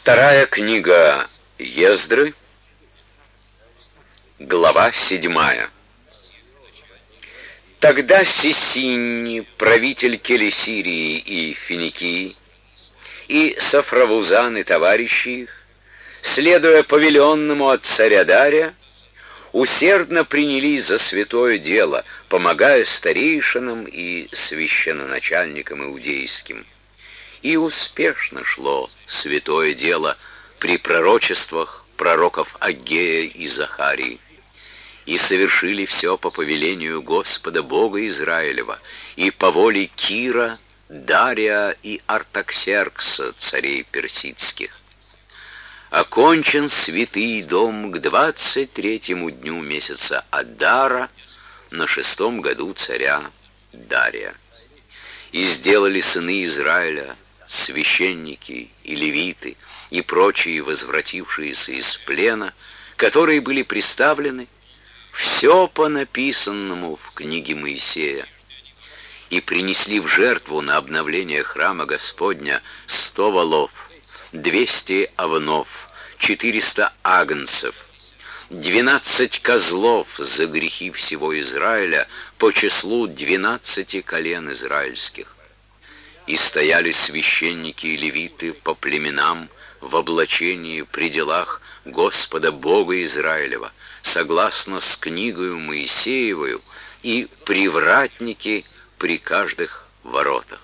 Вторая книга Ездры, глава 7. Тогда Сисинни, правитель Келесирии и Финикии, и Сафравузан и товарищи их, следуя повеленному от царя Дария, усердно принялись за святое дело, помогая старейшинам и священноначальникам иудейским. И успешно шло святое дело при пророчествах пророков Аггея и Захарии. И совершили все по повелению Господа Бога Израилева и по воле Кира, Дария и Артаксеркса, царей персидских. Окончен святый дом к 23-му дню месяца Адара на 6-м году царя Дария. И сделали сыны Израиля, священники и левиты, и прочие возвратившиеся из плена, которые были представлены, все по написанному в книге Моисея, и принесли в жертву на обновление храма Господня 100 волов, 200 овнов, 400 агнцев, 12 козлов за грехи всего Израиля по числу 12 колен израильских. И стояли священники и левиты по племенам в облачении при делах Господа Бога Израилева, согласно с книгою Моисеевою, и привратники при каждых воротах.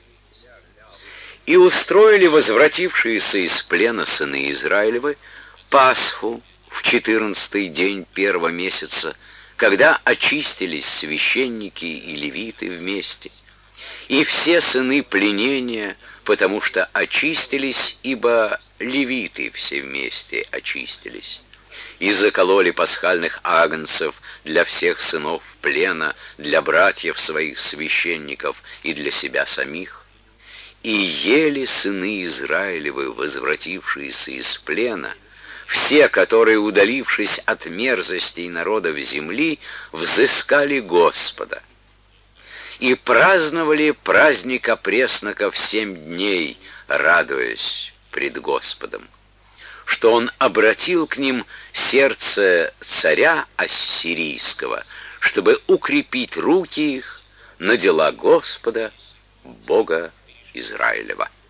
И устроили возвратившиеся из плена сыны Израилевы Пасху в 14-й день 1-го месяца, когда очистились священники и левиты вместе, и все сыны пленения, потому что очистились, ибо левиты все вместе очистились. И закололи пасхальных агнцев для всех сынов плена, для братьев своих священников и для себя самих. И ели сыны Израилевы, возвратившиеся из плена, все, которые, удалившись от мерзостей народов земли, взыскали Господа. И праздновали праздник опресноков 7 дней, радуясь пред Господом, что он обратил к ним сердце царя ассирийского, чтобы укрепить руки их на дела Господа, Бога Израилева.